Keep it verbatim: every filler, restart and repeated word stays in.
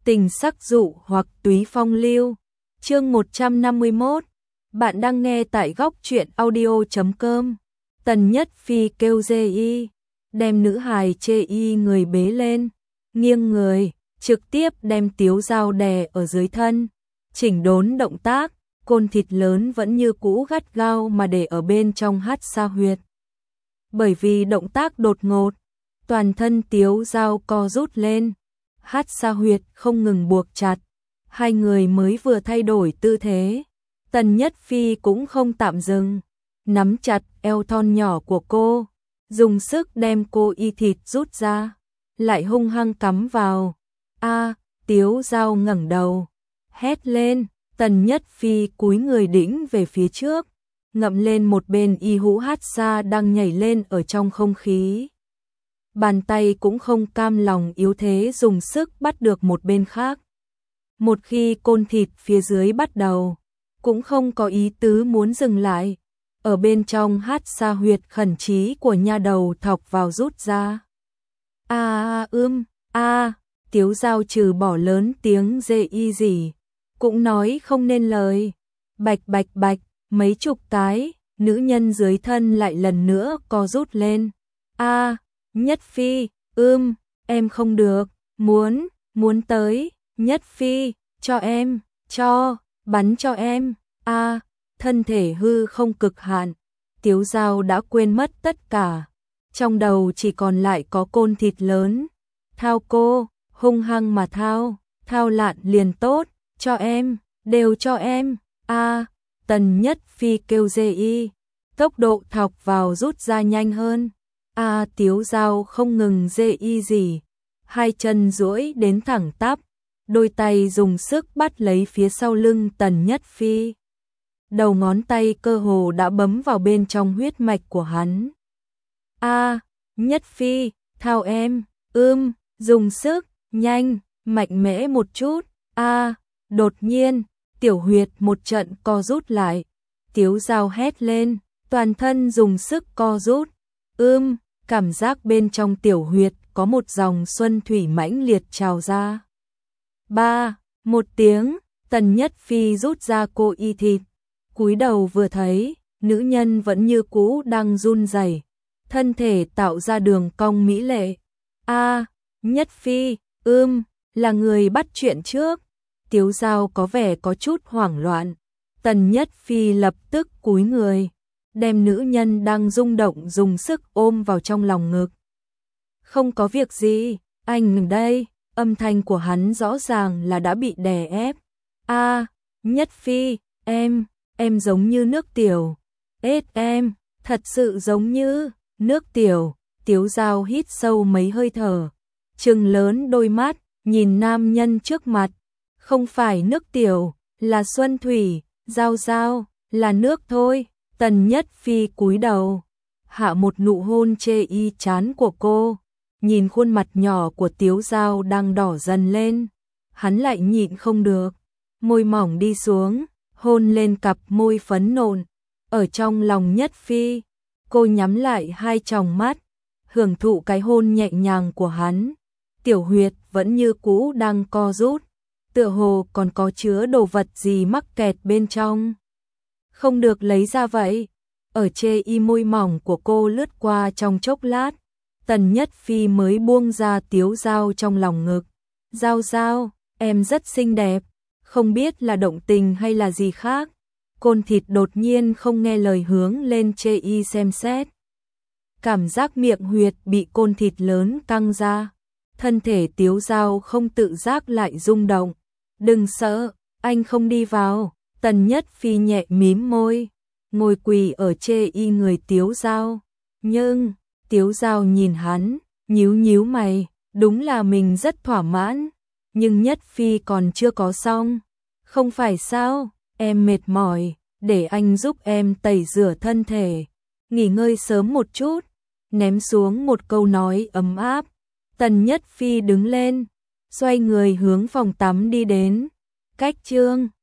Tình sắc dụ hoặc túy phong lưu. Chương một trăm năm mươi mốt. Bạn đang nghe tại góc truyện audio chấm com. Tần Nhất Phi kêu dê y, đem nữ hài chê y người bế lên, nghiêng người, trực tiếp đem Tiếu Dao đè ở dưới thân, chỉnh đốn động tác, côn thịt lớn vẫn như cũ gắt gao mà để ở bên trong hát sa huyệt. Bởi vì động tác đột ngột, toàn thân Tiếu Dao co rút lên, hát sa huyệt không ngừng buộc chặt, hai người mới vừa thay đổi tư thế, Tần Nhất Phi cũng không tạm dừng, nắm chặt eo thon nhỏ của cô, dùng sức đem cô y thịt rút ra, lại hung hăng cắm vào. A, Tiếu Dao ngẩng đầu, hét lên, Tần Nhất Phi cúi người đĩnh về phía trước, ngậm lên một bên y hũ hát sa đang nhảy lên ở trong không khí. Bàn tay cũng không cam lòng yếu thế dùng sức bắt được một bên khác. Một khi côn thịt phía dưới bắt đầu, cũng không có ý tứ muốn dừng lại. Ở bên trong hát sa huyệt khẩn trí của nha đầu thọc vào rút ra. A ưm, a, Tiếu Dao trừ bỏ lớn tiếng dê y gì, cũng nói không nên lời. Bạch bạch bạch, mấy chục cái, nữ nhân dưới thân lại lần nữa co rút lên. A, Nhất Phi, ưm, em không được, muốn, muốn tới, Nhất Phi, cho em, cho, bắn cho em. A, thân thể hư không cực hạn, Tiếu Dao đã quên mất tất cả, trong đầu chỉ còn lại có côn thịt lớn. Thao cô, hung hăng mà thao, thao lạn liền tốt, cho em, đều cho em. A, Tần Nhất Phi kêu dê y, tốc độ thọc vào rút ra nhanh hơn. A, Tiếu Dao không ngừng dê y gì, hai chân duỗi đến thẳng tắp, đôi tay dùng sức bắt lấy phía sau lưng Tần Nhất Phi. Đầu ngón tay cơ hồ đã bấm vào bên trong huyết mạch của hắn. A, Nhất Phi, thao em, ưm, dùng sức, nhanh, mạnh mẽ một chút. A, đột nhiên, tiểu huyệt một trận co rút lại. Tiếu Dao hét lên, toàn thân dùng sức co rút. Ưm, cảm giác bên trong tiểu huyệt có một dòng xuân thủy mãnh liệt trào ra. Ba, một tiếng, Tần Nhất Phi rút ra cô y thịt. Cúi đầu vừa thấy, nữ nhân vẫn như cũ đang run rẩy, thân thể tạo ra đường cong mỹ lệ. A, Nhất Phi, ưm, là người bắt chuyện trước. Tiếu Dao có vẻ có chút hoảng loạn. Tần Nhất Phi lập tức cúi người, đem nữ nhân đang rung động dùng sức ôm vào trong lòng ngực. Không có việc gì, anh đây, âm thanh của hắn rõ ràng là đã bị đè ép. A, Nhất Phi, em, em giống như nước tiểu. Ết em, thật sự giống như nước tiểu. Tiếu Dao hít sâu mấy hơi thở, trừng lớn đôi mắt, nhìn nam nhân trước mặt. Không phải nước tiểu, là xuân thủy, Dao Dao, là nước thôi. Tần Nhất Phi cúi đầu, hạ một nụ hôn chê y trán của cô, nhìn khuôn mặt nhỏ của Tiếu Dao đang đỏ dần lên, hắn lại nhịn không được, môi mỏng đi xuống, hôn lên cặp môi phấn nộn, ở trong lòng Nhất Phi, cô nhắm lại hai tròng mắt, hưởng thụ cái hôn nhẹ nhàng của hắn, tiểu huyệt vẫn như cũ đang co rút, tựa hồ còn có chứa đồ vật gì mắc kẹt bên trong. Không được lấy ra vậy. Ở chê y môi mỏng của cô lướt qua trong chốc lát, Tần Nhất Phi mới buông ra Tiếu Dao trong lòng ngực. Dao Dao, em rất xinh đẹp, không biết là động tình hay là gì khác. Côn thịt đột nhiên không nghe lời hướng lên chê y xem xét. Cảm giác miệng huyệt bị côn thịt lớn căng ra. Thân thể Tiếu Dao không tự giác lại rung động. Đừng sợ, anh không đi vào. Tần Nhất Phi nhẹ mím môi, ngồi quỳ ở chê y người Tiếu Dao. Nhưng, Tiếu Dao nhìn hắn, nhíu nhíu mày, đúng là mình rất thỏa mãn, nhưng Nhất Phi còn chưa có xong. Không phải sao, em mệt mỏi, để anh giúp em tẩy rửa thân thể, nghỉ ngơi sớm một chút, ném xuống một câu nói ấm áp. Tần Nhất Phi đứng lên, xoay người hướng phòng tắm đi đến. Cách chương